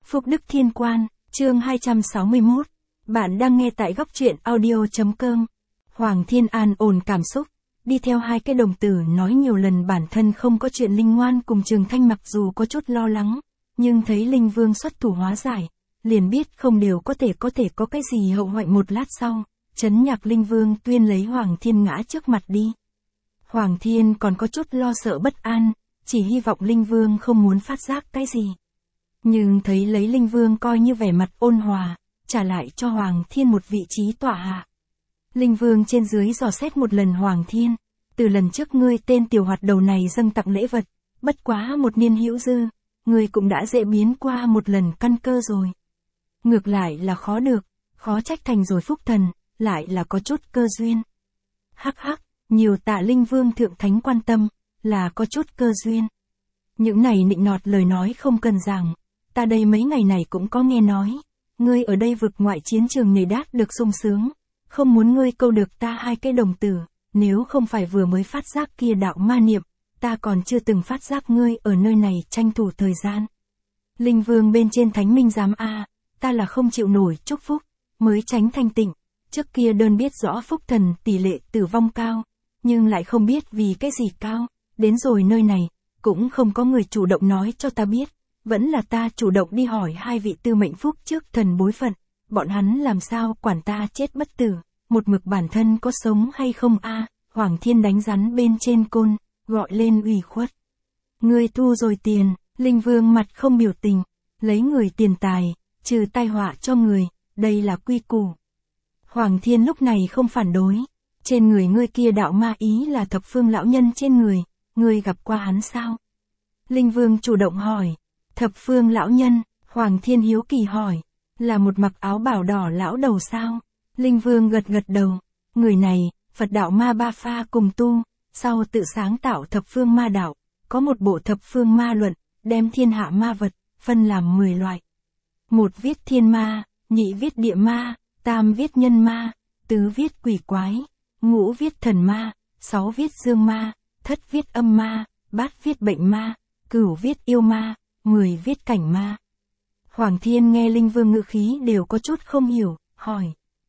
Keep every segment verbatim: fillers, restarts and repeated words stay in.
Phúc Đức Thiên Quan, chương hai trăm sáu mươi mốt. Bạn đang nghe tại góc truyện audio.com. Hoàng Thiên an ổn cảm xúc, đi theo hai cái đồng tử nói nhiều lần bản thân không có chuyện. Linh Ngoan cùng Trường Thanh mặc dù có chút lo lắng, nhưng thấy Linh Vương xuất thủ hóa giải, liền biết không đều có thể có thể có cái gì hậu hoạn. Một lát sau, Trấn Nhạc Linh Vương tuyên lấy Hoàng Thiên ngã trước mặt đi. Hoàng Thiên còn có chút lo sợ bất an, chỉ hy vọng Linh Vương không muốn phát giác cái gì. Nhưng thấy lấy Linh Vương coi như vẻ mặt ôn hòa, trả lại cho Hoàng Thiên một vị trí tọa hạ. Linh Vương trên dưới dò xét một lần Hoàng Thiên, từ lần trước ngươi tên tiểu hoạt đầu này dâng tặng lễ vật, bất quá một niên hữu dư, ngươi cũng đã dễ biến qua một lần căn cơ rồi. Ngược lại là khó được, khó trách thành rồi phúc thần, lại là có chút cơ duyên. Hắc hắc, nhiều tạ Linh Vương thượng thánh quan tâm, là có chút cơ duyên. Những này nịnh nọt lời nói không cần giảng, ta đây mấy ngày này cũng có nghe nói, ngươi ở đây vực ngoại chiến trường này đát được sung sướng, không muốn ngươi câu được ta hai cái đồng tử, nếu không phải vừa mới phát giác kia đạo ma niệm, ta còn chưa từng phát giác ngươi ở nơi này tranh thủ thời gian. Linh Vương bên trên thánh minh giám a, ta là không chịu nổi chúc phúc, mới tránh thanh tịnh, trước kia đơn biết rõ phúc thần tỷ lệ tử vong cao, nhưng lại không biết vì cái gì cao, đến rồi nơi này, cũng không có người chủ động nói cho ta biết, vẫn là ta chủ động đi hỏi hai vị tư mệnh phúc trước thần bối phận, bọn hắn làm sao quản ta chết bất tử, một mực bản thân có sống hay không a. Hoàng Thiên đánh rắn bên trên côn, gọi lên ủy khuất. Ngươi thu rồi tiền, Linh Vương mặt không biểu tình, lấy người tiền tài, trừ tai họa cho người, đây là quy củ. Hoàng Thiên lúc này không phản đối, trên người ngươi kia đạo ma ý là thập phương lão nhân trên người, ngươi gặp qua hắn sao? Linh Vương chủ động hỏi, thập phương lão nhân, Hoàng Thiên hiếu kỳ hỏi, là một mặc áo bào đỏ lão đầu sao? Linh Vương gật gật đầu, người này, Phật đạo ma ba pha cùng tu, sau tự sáng tạo thập phương ma đạo, có một bộ thập phương ma luận, đem thiên hạ ma vật, phân làm mười loại. Một viết thiên ma, nhị viết địa ma, tam viết nhân ma, tứ viết quỷ quái, ngũ viết thần ma, sáu viết dương ma, thất viết âm ma, bát viết bệnh ma, cửu viết yêu ma, mười viết cảnh ma. Hoàng Thiên nghe Linh Vương ngữ khí đều có chút không hiểu, hỏi.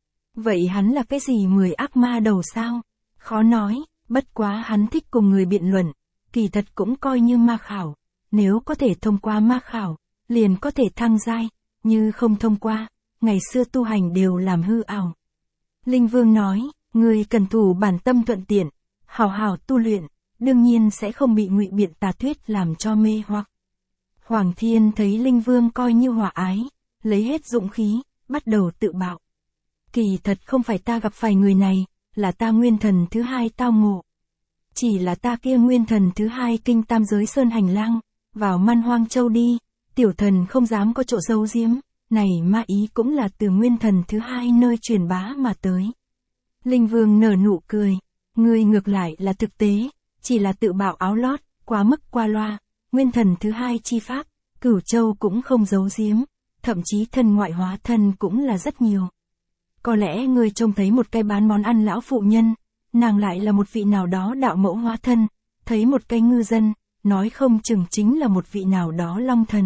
Vậy hắn là cái gì mười ác ma đầu sao? Khó nói, bất quá hắn thích cùng người biện luận, kỳ thật cũng coi như ma khảo, nếu có thể thông qua ma khảo, liền có thể thăng giai, như không thông qua, ngày xưa tu hành đều làm hư ảo. Linh Vương nói, người cần thủ bản tâm thuận tiện, hào hào tu luyện, đương nhiên sẽ không bị ngụy biện tà thuyết làm cho mê hoặc. Hoàng Thiên thấy Linh Vương coi như hòa ái, lấy hết dũng khí, bắt đầu tự bạo. Kỳ thật không phải ta gặp phải người này, là ta nguyên thần thứ hai tao ngộ. Chỉ là ta kia nguyên thần thứ hai kinh tam giới sơn hành lang, vào Man Hoang Châu đi, tiểu thần không dám có chỗ giấu giếm, này ma ý cũng là từ nguyên thần thứ hai nơi truyền bá mà tới. Linh Vương nở nụ cười, ngươi ngược lại là thực tế, chỉ là tự bạo áo lót, quá mức qua loa, nguyên thần thứ hai chi pháp, Cửu Châu cũng không giấu giếm, thậm chí thân ngoại hóa thân cũng là rất nhiều. Có lẽ ngươi trông thấy một cái bán món ăn lão phụ nhân, nàng lại là một vị nào đó đạo mẫu hóa thân, thấy một cái ngư dân, nói không chừng chính là một vị nào đó long thần.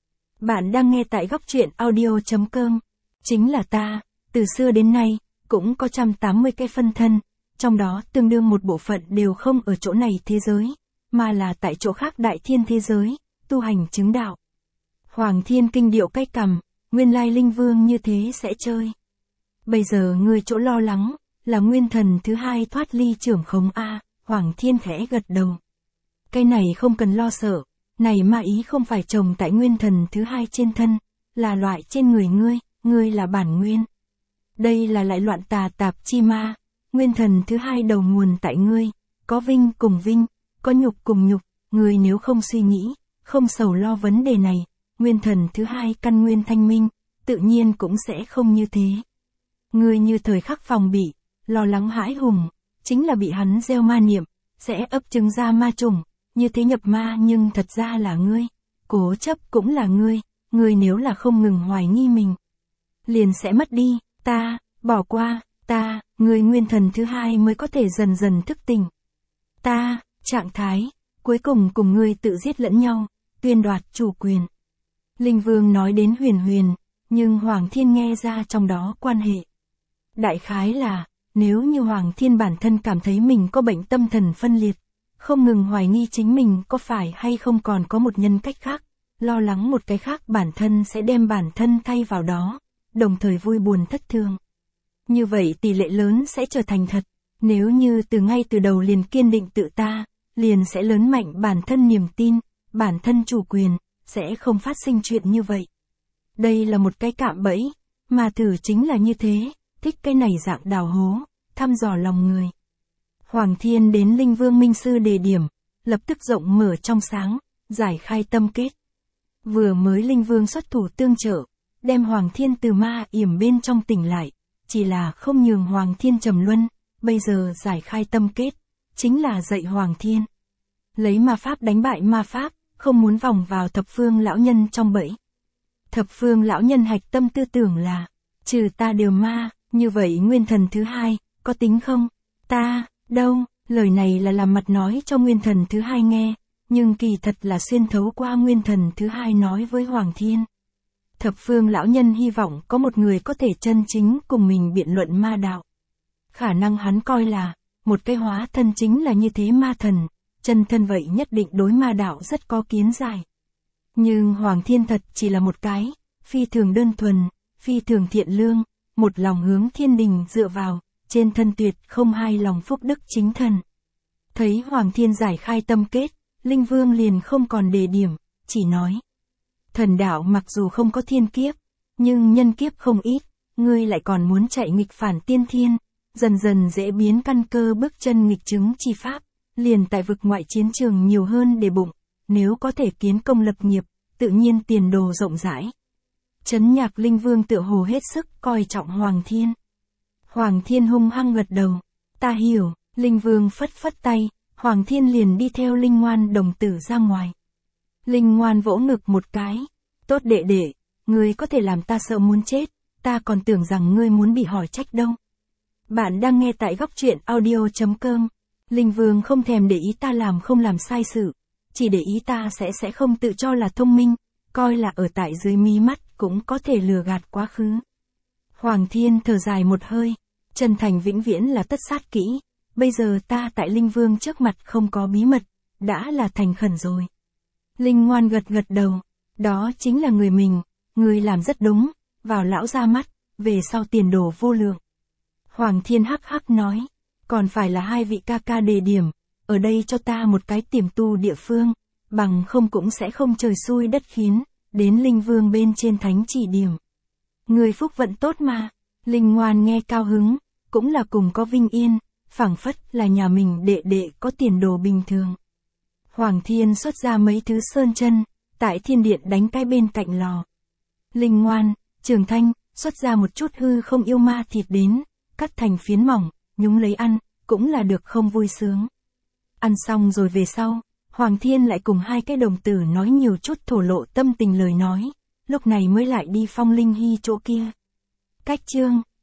Bạn đang nghe tại góc truyện audio.com, chính là ta, từ xưa đến nay, cũng có một trăm tám mươi cái phân thân, trong đó tương đương một bộ phận đều không ở chỗ này thế giới, mà là tại chỗ khác đại thiên thế giới, tu hành chứng đạo. Hoàng Thiên kinh điệu cái cằm, nguyên lai Linh Vương như thế sẽ chơi. Bây giờ ngươi chỗ lo lắng, là nguyên thần thứ hai thoát ly trưởng khống A, Hoàng Thiên khẽ gật đầu. Cái này không cần lo sợ, này ma ý không phải trồng tại nguyên thần thứ hai trên thân, là loại trên người ngươi, ngươi là bản nguyên. Đây là lại loạn tà tạp chi ma, nguyên thần thứ hai đầu nguồn tại ngươi, có vinh cùng vinh, có nhục cùng nhục, ngươi nếu không suy nghĩ, không sầu lo vấn đề này, nguyên thần thứ hai căn nguyên thanh minh, tự nhiên cũng sẽ không như thế. Ngươi như thời khắc phòng bị, lo lắng hãi hùng, chính là bị hắn gieo ma niệm, sẽ ấp trứng ra ma trùng, như thế nhập ma nhưng thật ra là ngươi, cố chấp cũng là ngươi, ngươi nếu là không ngừng hoài nghi mình, liền sẽ mất đi, ta, bỏ qua, ta, ngươi nguyên thần thứ hai mới có thể dần dần thức tỉnh. Ta, trạng thái, cuối cùng cùng ngươi tự giết lẫn nhau, tuyên đoạt chủ quyền. Linh Vương nói đến huyền huyền, nhưng Hoàng Thiên nghe ra trong đó quan hệ. Đại khái là, nếu như Hoàng Thiên bản thân cảm thấy mình có bệnh tâm thần phân liệt, không ngừng hoài nghi chính mình có phải hay không còn có một nhân cách khác, lo lắng một cái khác bản thân sẽ đem bản thân thay vào đó, đồng thời vui buồn thất thường. Như vậy tỷ lệ lớn sẽ trở thành thật, nếu như từ ngay từ đầu liền kiên định tự ta, liền sẽ lớn mạnh bản thân niềm tin, bản thân chủ quyền, sẽ không phát sinh chuyện như vậy. Đây là một cái cạm bẫy, mà thử chính là như thế, thích cái này dạng đào hố, thăm dò lòng người. Hoàng Thiên đến Linh Vương Minh Sư đề điểm, lập tức rộng mở trong sáng, giải khai tâm kết. Vừa mới Linh Vương xuất thủ tương trợ, đem Hoàng Thiên từ ma yểm bên trong tỉnh lại, chỉ là không nhường Hoàng Thiên trầm luân, bây giờ giải khai tâm kết, chính là dạy Hoàng Thiên. Lấy ma pháp đánh bại ma pháp, không muốn vòng vào thập phương lão nhân trong bẫy. Thập phương lão nhân hạch tâm tư tưởng là, trừ ta đều ma, như vậy nguyên thần thứ hai, có tính không? Ta, đâu, lời này là làm mặt nói cho nguyên thần thứ hai nghe, nhưng kỳ thật là xuyên thấu qua nguyên thần thứ hai nói với Hoàng Thiên. Thập phương lão nhân hy vọng có một người có thể chân chính cùng mình biện luận ma đạo. Khả năng hắn coi là, một cái hóa thân chính là như thế ma thần, chân thân vậy nhất định đối ma đạo rất có kiến giải. Nhưng Hoàng Thiên thật chỉ là một cái, phi thường đơn thuần, phi thường thiện lương, một lòng hướng thiên đình dựa vào, trên thân tuyệt không hai lòng phúc đức chính thần. Thấy Hoàng Thiên giải khai tâm kết, Linh Vương liền không còn đề điểm, chỉ nói. Thần đạo mặc dù không có thiên kiếp, nhưng nhân kiếp không ít, ngươi lại còn muốn chạy nghịch phản tiên thiên, dần dần dễ biến căn cơ bước chân nghịch chứng chi pháp, liền tại vực ngoại chiến trường nhiều hơn để bụng, nếu có thể kiến công lập nghiệp, tự nhiên tiền đồ rộng rãi. Trấn Nhạc Linh Vương tựa hồ hết sức coi trọng Hoàng Thiên. Hoàng Thiên hung hăng gật đầu, ta hiểu, Linh Vương phất phất tay, Hoàng Thiên liền đi theo Linh Ngoan đồng tử ra ngoài. Linh Ngoan vỗ ngực một cái, tốt đệ đệ, ngươi có thể làm ta sợ muốn chết, ta còn tưởng rằng ngươi muốn bị hỏi trách đâu. Bạn đang nghe tại góc truyện audio chấm com. Linh Vương không thèm để ý ta làm không làm sai sự, chỉ để ý ta sẽ sẽ không tự cho là thông minh, coi là ở tại dưới mí mắt cũng có thể lừa gạt quá khứ. Hoàng Thiên thở dài một hơi, chân thành vĩnh viễn là tất sát kỹ, bây giờ ta tại Linh Vương trước mặt không có bí mật, đã là thành khẩn rồi. Linh Ngoan gật gật đầu, đó chính là người mình, người làm rất đúng, vào lão ra mắt, về sau tiền đồ vô lượng. Hoàng Thiên hắc hắc nói, còn phải là hai vị ca ca đề điểm, ở đây cho ta một cái tiềm tu địa phương, bằng không cũng sẽ không trời xui đất khiến, đến Linh Vương bên trên thánh chỉ điểm. Người phúc vận tốt mà, Linh Ngoan nghe cao hứng, cũng là cùng có vinh yên, phảng phất là nhà mình đệ đệ có tiền đồ bình thường. Hoàng Thiên xuất ra mấy thứ sơn chân, tại thiên điện đánh cái bên cạnh lò. Linh Ngoan, Trường Thanh, xuất ra một chút hư không yêu ma thịt đến, cắt thành phiến mỏng, nhúng lấy ăn, cũng là được không vui sướng. Ăn xong rồi về sau, Hoàng Thiên lại cùng hai cái đồng tử nói nhiều chút thổ lộ tâm tình lời nói, lúc này mới lại đi Phong Linh Hy chỗ kia. Cách chương